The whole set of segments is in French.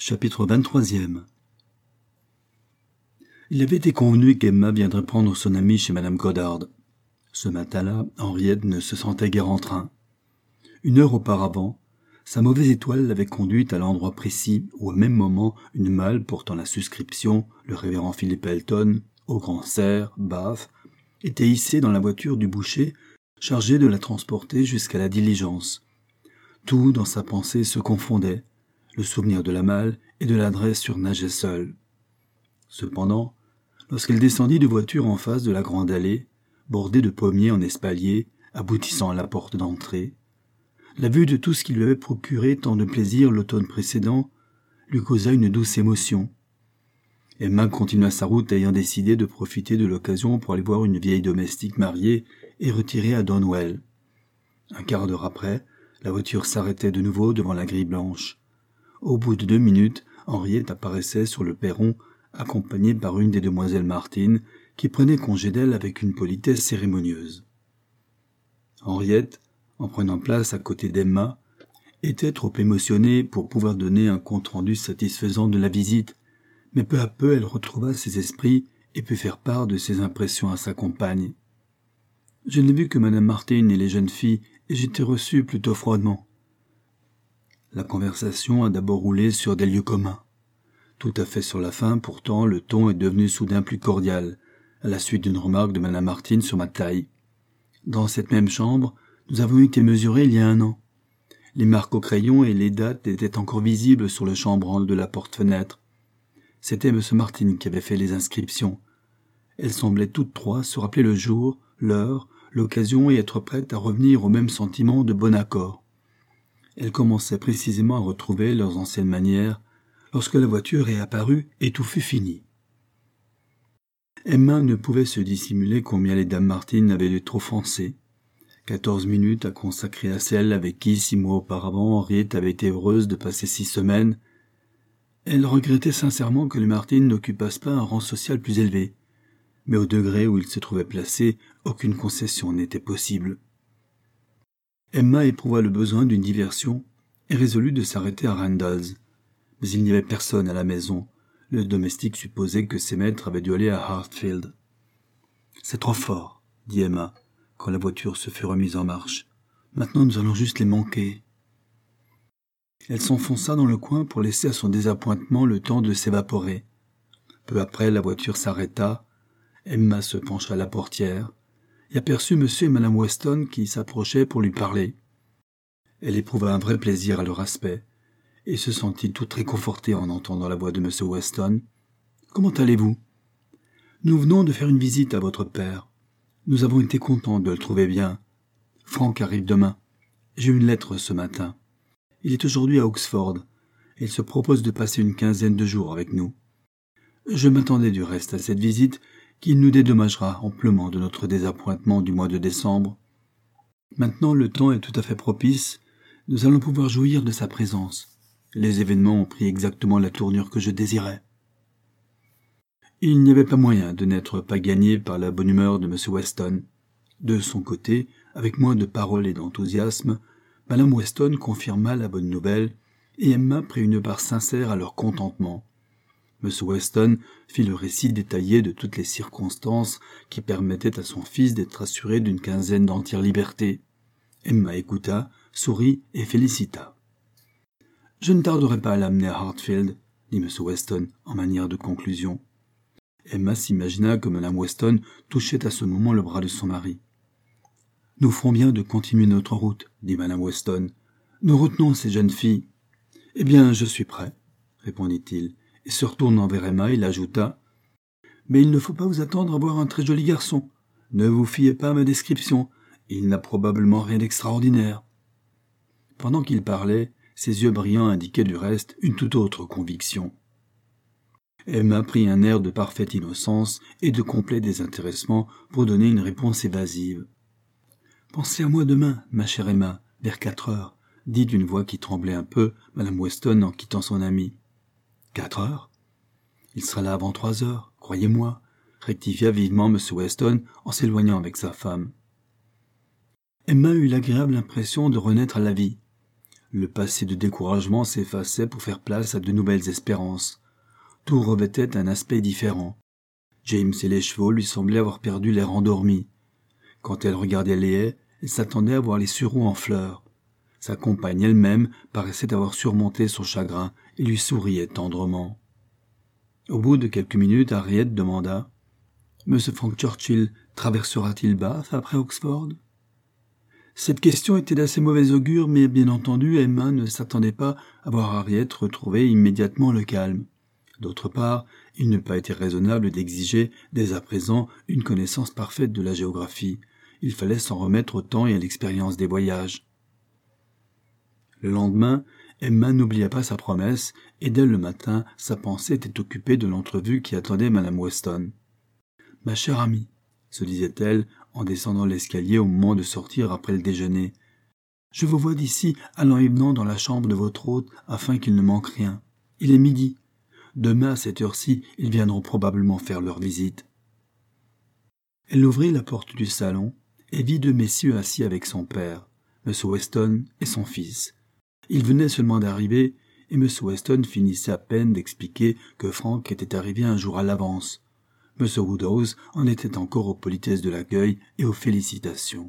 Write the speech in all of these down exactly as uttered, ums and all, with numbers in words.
Chapitre vingt-trois. Il avait été convenu qu'Emma viendrait prendre son amie chez madame Goddard. Ce matin-là, Henriette ne se sentait guère en train. Une heure auparavant, sa mauvaise étoile l'avait conduite à l'endroit précis où, au même moment, une malle portant la suscription « Le révérend Philippe Elton, au Grand Cerf, Bath » était hissée dans la voiture du boucher, chargée de la transporter jusqu'à la diligence. Tout dans sa pensée se confondait, le souvenir de la malle et de l'adresse surnageait seul. Cependant, lorsqu'elle descendit de voiture en face de la grande allée, bordée de pommiers en espalier, aboutissant à la porte d'entrée, la vue de tout ce qui lui avait procuré tant de plaisir l'automne précédent lui causa une douce émotion. Emma continua sa route ayant décidé de profiter de l'occasion pour aller voir une vieille domestique mariée et retirée à Donwell. Un quart d'heure après, la voiture s'arrêtait de nouveau devant la grille blanche. Au bout de deux minutes, Henriette apparaissait sur le perron, accompagnée par une des demoiselles Martin, qui prenait congé d'elle avec une politesse cérémonieuse. Henriette, en prenant place à côté d'Emma, était trop émotionnée pour pouvoir donner un compte-rendu satisfaisant de la visite, mais peu à peu elle retrouva ses esprits et put faire part de ses impressions à sa compagne. « Je n'ai vu que madame Martin et les jeunes filles, et j'étais reçue plutôt froidement. » La conversation a d'abord roulé sur des lieux communs. Tout à fait sur la fin, pourtant, le ton est devenu soudain plus cordial, à la suite d'une remarque de madame Martin sur ma taille. Dans cette même chambre, nous avons été mesurés il y a un an. Les marques au crayon et les dates étaient encore visibles sur le chambranle de la porte-fenêtre. C'était M. Martin qui avait fait les inscriptions. Elles semblaient toutes trois se rappeler le jour, l'heure, l'occasion et être prêtes à revenir au même sentiment de bon accord. Elles commençaient précisément à retrouver leurs anciennes manières lorsque la voiture est apparue et tout fut fini. Emma ne pouvait se dissimuler combien les dames Martin avaient dû trop foncer. Quatorze minutes à consacrer à celle avec qui, six mois auparavant, Henriette avait été heureuse de passer six semaines. Elle regrettait sincèrement que les Martin n'occupassent pas un rang social plus élevé, mais au degré où ils se trouvaient placés, aucune concession n'était possible. Emma éprouva le besoin d'une diversion et résolut de s'arrêter à Randall's. Mais il n'y avait personne à la maison. Le domestique supposait que ses maîtres avaient dû aller à Hartfield. « C'est trop fort, » dit Emma, quand la voiture se fut remise en marche. « Maintenant, nous allons juste les manquer. » Elle s'enfonça dans le coin pour laisser à son désappointement le temps de s'évaporer. Peu après, la voiture s'arrêta. Emma se pencha à la portière et aperçut M. et madame Weston qui s'approchaient pour lui parler. Elle éprouva un vrai plaisir à leur aspect et se sentit toute réconfortée en entendant la voix de M. Weston. « Comment allez-vous ? Nous venons de faire une visite à votre père. Nous avons été contents de le trouver bien. Frank arrive demain. J'ai eu une lettre ce matin. Il est aujourd'hui à Oxford et il se propose de passer une quinzaine de jours avec nous. Je m'attendais du reste à cette visite qui nous dédommagera amplement de notre désappointement du mois de décembre. Maintenant, le temps est tout à fait propice. Nous allons pouvoir jouir de sa présence. Les événements ont pris exactement la tournure que je désirais. » Il n'y avait pas moyen de n'être pas gagné par la bonne humeur de M. Weston. De son côté, avec moins de paroles et d'enthousiasme, madame Weston confirma la bonne nouvelle et Emma prit une part sincère à leur contentement. M. Weston fit le récit détaillé de toutes les circonstances qui permettaient à son fils d'être assuré d'une quinzaine d'entière liberté. Emma écouta, sourit et félicita. « Je ne tarderai pas à l'amener à Hartfield, » dit M. Weston en manière de conclusion. Emma s'imagina que mme Weston touchait à ce moment le bras de son mari. « Nous ferons bien de continuer notre route, » dit mme Weston. « Nous retenons ces jeunes filles. »« Eh bien, je suis prêt, » répondit-il, et se retournant vers Emma, il ajouta « Mais il ne faut pas vous attendre à voir un très joli garçon. Ne vous fiez pas à ma description, il n'a probablement rien d'extraordinaire. » Pendant qu'il parlait, ses yeux brillants indiquaient du reste une toute autre conviction. Emma prit un air de parfaite innocence et de complet désintéressement pour donner une réponse évasive. « Pensez à moi demain, ma chère Emma, vers quatre heures, » dit d'une voix qui tremblait un peu mme Weston en quittant son amie. « Quatre heures ? Il sera là avant trois heures, croyez-moi, » rectifia vivement M. Weston en s'éloignant avec sa femme. Emma eut l'agréable impression de renaître à la vie. Le passé de découragement s'effaçait pour faire place à de nouvelles espérances. Tout revêtait un aspect différent. James et les chevaux lui semblaient avoir perdu l'air endormi. Quand elle regardait les haies, elle s'attendait à voir les sureaux en fleurs. Sa compagne elle-même paraissait avoir surmonté son chagrin et lui souriait tendrement. Au bout de quelques minutes, Harriet demanda « Monsieur Frank Churchill traversera-t-il Bath après Oxford ?» Cette question était d'assez mauvais augure, mais bien entendu, Emma ne s'attendait pas à voir Harriet retrouver immédiatement le calme. D'autre part, il n'eût pas été raisonnable d'exiger dès à présent une connaissance parfaite de la géographie. Il fallait s'en remettre au temps et à l'expérience des voyages. Le lendemain, Emma n'oublia pas sa promesse, et dès le matin, sa pensée était occupée de l'entrevue qui attendait madame Weston. « Ma chère amie, » se disait-elle en descendant l'escalier au moment de sortir après le déjeuner, « je vous vois d'ici allant et venant dans la chambre de votre hôte afin qu'il ne manque rien. Il est midi. Demain, à cette heure-ci, ils viendront probablement faire leur visite. » Elle ouvrit la porte du salon et vit deux messieurs assis avec son père, M. Weston et son fils. Ils venaient seulement d'arriver, et M. Weston finissait à peine d'expliquer que Frank était arrivé un jour à l'avance. M. Woodhouse en était encore aux politesses de l'accueil et aux félicitations.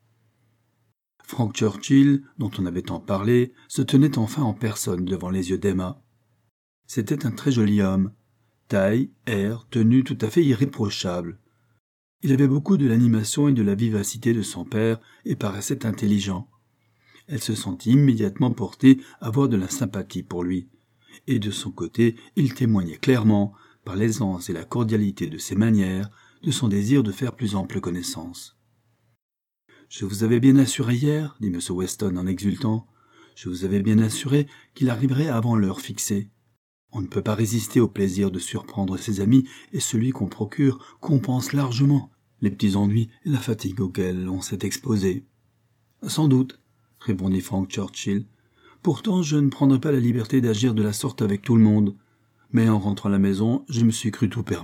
Frank Churchill, dont on avait tant parlé, se tenait enfin en personne devant les yeux d'Emma. C'était un très joli homme, taille, air, tenue tout à fait irréprochable. Il avait beaucoup de l'animation et de la vivacité de son père et paraissait intelligent. Elle se sentit immédiatement portée à avoir de la sympathie pour lui, et de son côté, il témoignait clairement, par l'aisance et la cordialité de ses manières, de son désir de faire plus ample connaissance. « Je vous avais bien assuré hier, dit M. Weston en exultant, je vous avais bien assuré qu'il arriverait avant l'heure fixée. On ne peut pas résister au plaisir de surprendre ses amis, et celui qu'on procure compense largement les petits ennuis et la fatigue auxquels on s'est exposé. »« Sans doute, » répondit Frank Churchill. « Pourtant, je ne prendrai pas la liberté d'agir de la sorte avec tout le monde. Mais en rentrant à la maison, je me suis cru tout permis. »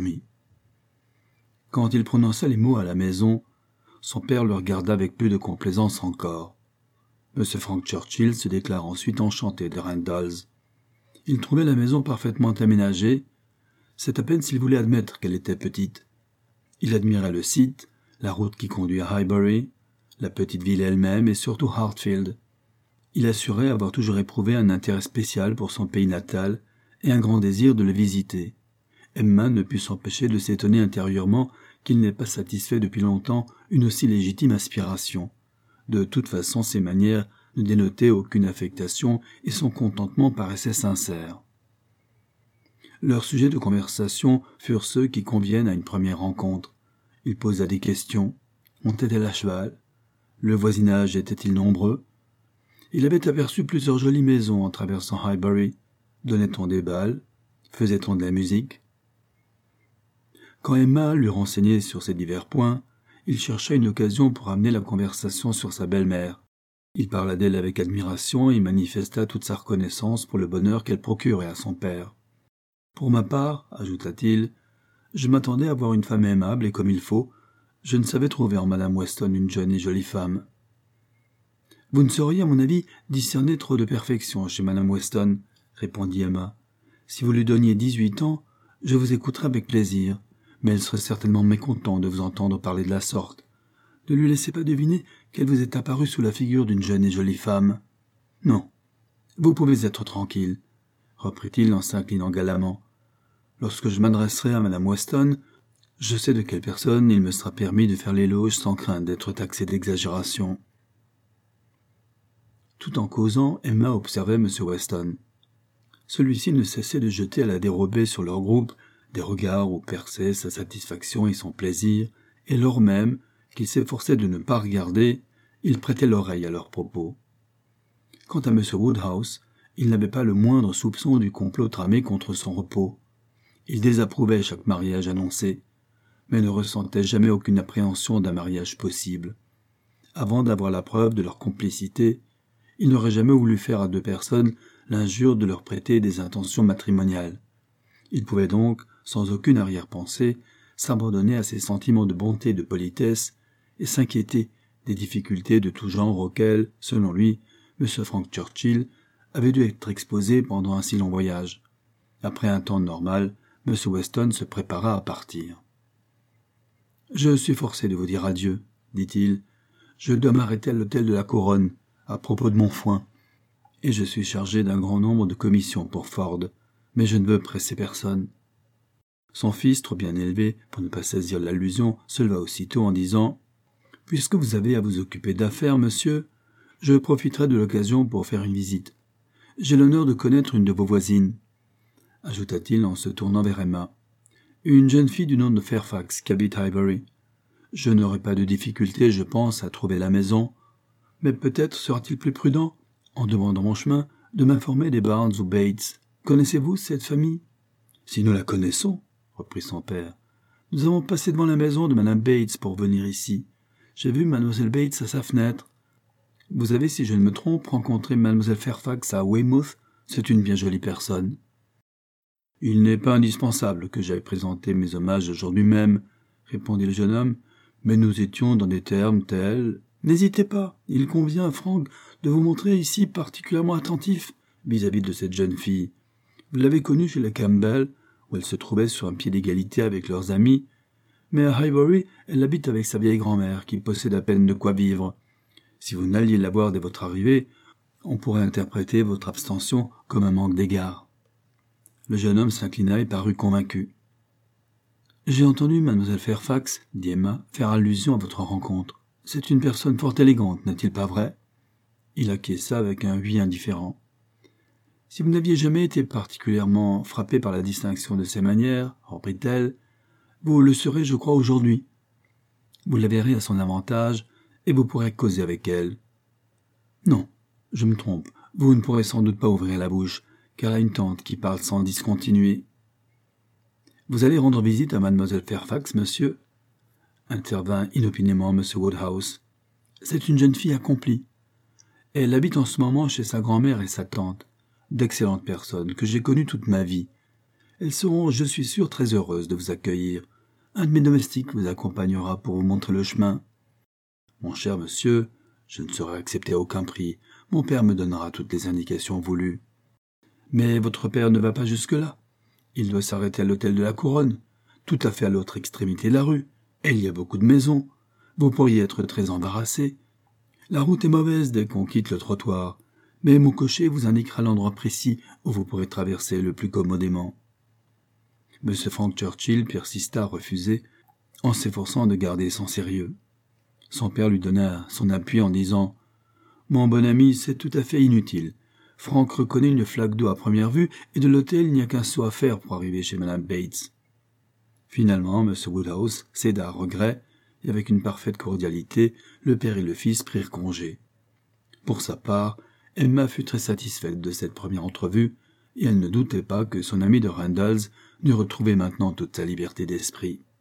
Quand il prononça les mots à la maison, son père le regarda avec plus de complaisance encore. M. Frank Churchill se déclara ensuite enchanté de Randalls. Il trouvait la maison parfaitement aménagée. C'est à peine s'il voulait admettre qu'elle était petite. Il admirait le site, la route qui conduit à Highbury, la petite ville elle-même et surtout Hartfield. Il assurait avoir toujours éprouvé un intérêt spécial pour son pays natal et un grand désir de le visiter. Emma ne put s'empêcher de s'étonner intérieurement qu'il n'ait pas satisfait depuis longtemps une aussi légitime aspiration. De toute façon, ses manières ne dénotaient aucune affectation et son contentement paraissait sincère. Leurs sujets de conversation furent ceux qui conviennent à une première rencontre. Il posa des questions. Montait-elle à cheval? Le voisinage était-il nombreux? Il avait aperçu plusieurs jolies maisons en traversant Highbury. Donnait-on des bals? Faisait-on de la musique? Quand Emma lui renseignait sur ces divers points, il chercha une occasion pour amener la conversation sur sa belle-mère. Il parla d'elle avec admiration et manifesta toute sa reconnaissance pour le bonheur qu'elle procurait à son père. « Pour ma part, ajouta-t-il, je m'attendais à voir une femme aimable et comme il faut. Je ne savais trouver en madame Weston une jeune et jolie femme. »« Vous ne sauriez, à mon avis, discerner trop de perfection chez madame Weston, » répondit Emma. « Si vous lui donniez dix-huit ans, je vous écouterais avec plaisir, mais elle serait certainement mécontente de vous entendre parler de la sorte. Ne lui laissez pas deviner qu'elle vous est apparue sous la figure d'une jeune et jolie femme. Non, vous pouvez être tranquille, » reprit-il en s'inclinant galamment. « Lorsque je m'adresserai à madame Weston, je sais de quelle personne il me sera permis de faire l'éloge sans crainte d'être taxé d'exagération. » Tout en causant, Emma observait M. Weston. Celui-ci ne cessait de jeter à la dérobée sur leur groupe des regards où perçaient sa satisfaction et son plaisir, et lors même qu'il s'efforçait de ne pas regarder, il prêtait l'oreille à leurs propos. Quant à M. Woodhouse, il n'avait pas le moindre soupçon du complot tramé contre son repos. Il désapprouvait chaque mariage annoncé, mais ne ressentait jamais aucune appréhension d'un mariage possible. Avant d'avoir la preuve de leur complicité, il n'aurait jamais voulu faire à deux personnes l'injure de leur prêter des intentions matrimoniales. Il pouvait donc, sans aucune arrière-pensée, s'abandonner à ses sentiments de bonté et de politesse et s'inquiéter des difficultés de tout genre auxquelles, selon lui, M. Frank Churchill avait dû être exposé pendant un si long voyage. Après un temps normal, M. Weston se prépara à partir. « Je suis forcé de vous dire adieu, dit-il. Je dois m'arrêter à l'hôtel de la Couronne, à propos de mon foin, et je suis chargé d'un grand nombre de commissions pour Ford, mais je ne veux presser personne. » Son fils, trop bien élevé pour ne pas saisir l'allusion, se leva aussitôt en disant « Puisque vous avez à vous occuper d'affaires, monsieur, je profiterai de l'occasion pour faire une visite. J'ai l'honneur de connaître une de vos voisines. » ajouta-t-il en se tournant vers Emma. « Une jeune fille du nom de Fairfax qui habite Highbury. Je n'aurai pas de difficulté, je pense, à trouver la maison, mais peut-être sera-t-il plus prudent, en demandant mon chemin, de m'informer des Barnes ou Bates. Connaissez-vous cette famille ? » « Si nous la connaissons, » reprit son père. « Nous avons passé devant la maison de Madame Bates pour venir ici. J'ai vu Mademoiselle Bates à sa fenêtre. Vous avez, si je ne me trompe, rencontré Mademoiselle Fairfax à Weymouth. C'est une bien jolie personne. » « Il n'est pas indispensable que j'aille présenter mes hommages aujourd'hui même, » répondit le jeune homme, « mais nous étions dans des termes tels... »« N'hésitez pas, il convient, Frank, de vous montrer ici particulièrement attentif vis-à-vis de cette jeune fille. Vous l'avez connue chez les Campbell, où elle se trouvait sur un pied d'égalité avec leurs amis, mais à Highbury, elle habite avec sa vieille grand-mère, qui possède à peine de quoi vivre. Si vous n'alliez la voir dès votre arrivée, on pourrait interpréter votre abstention comme un manque d'égard. » Le jeune homme s'inclina et parut convaincu. « J'ai entendu Mademoiselle Fairfax, dit Emma, faire allusion à votre rencontre. C'est une personne fort élégante, n'est-il pas vrai ?» Il acquiesça avec un oui indifférent. « Si vous n'aviez jamais été particulièrement frappé par la distinction de ses manières, reprit-elle, vous le serez, je crois, aujourd'hui. Vous la verrez à son avantage, et vous pourrez causer avec elle. Non, je me trompe, vous ne pourrez sans doute pas ouvrir la bouche, car elle a une tante qui parle sans discontinuer. »« Vous allez rendre visite à Mademoiselle Fairfax, monsieur ?» intervint inopinément M. Woodhouse. « C'est une jeune fille accomplie. Elle habite en ce moment chez sa grand-mère et sa tante, d'excellentes personnes que j'ai connues toute ma vie. Elles seront, je suis sûr, très heureuses de vous accueillir. Un de mes domestiques vous accompagnera pour vous montrer le chemin. Mon cher monsieur, je ne saurais accepter à aucun prix. Mon père me donnera toutes les indications voulues. » « Mais votre père ne va pas jusque-là. Il doit s'arrêter à l'hôtel de la Couronne, tout à fait à l'autre extrémité de la rue. Et il y a beaucoup de maisons. Vous pourriez être très embarrassé. La route est mauvaise dès qu'on quitte le trottoir, mais mon cocher vous indiquera l'endroit précis où vous pourrez traverser le plus commodément. » M. Frank Churchill persista à refuser, en s'efforçant de garder son sérieux. Son père lui donna son appui en disant « Mon bon ami, c'est tout à fait inutile. Frank reconnaît une flaque d'eau à première vue, et de l'hôtel, il n'y a qu'un saut à faire pour arriver chez Madame Bates. » Finalement, M. Woodhouse céda à regret, et avec une parfaite cordialité, le père et le fils prirent congé. Pour sa part, Emma fut très satisfaite de cette première entrevue, et elle ne doutait pas que son ami de Randalls n'eût retrouvé maintenant toute sa liberté d'esprit.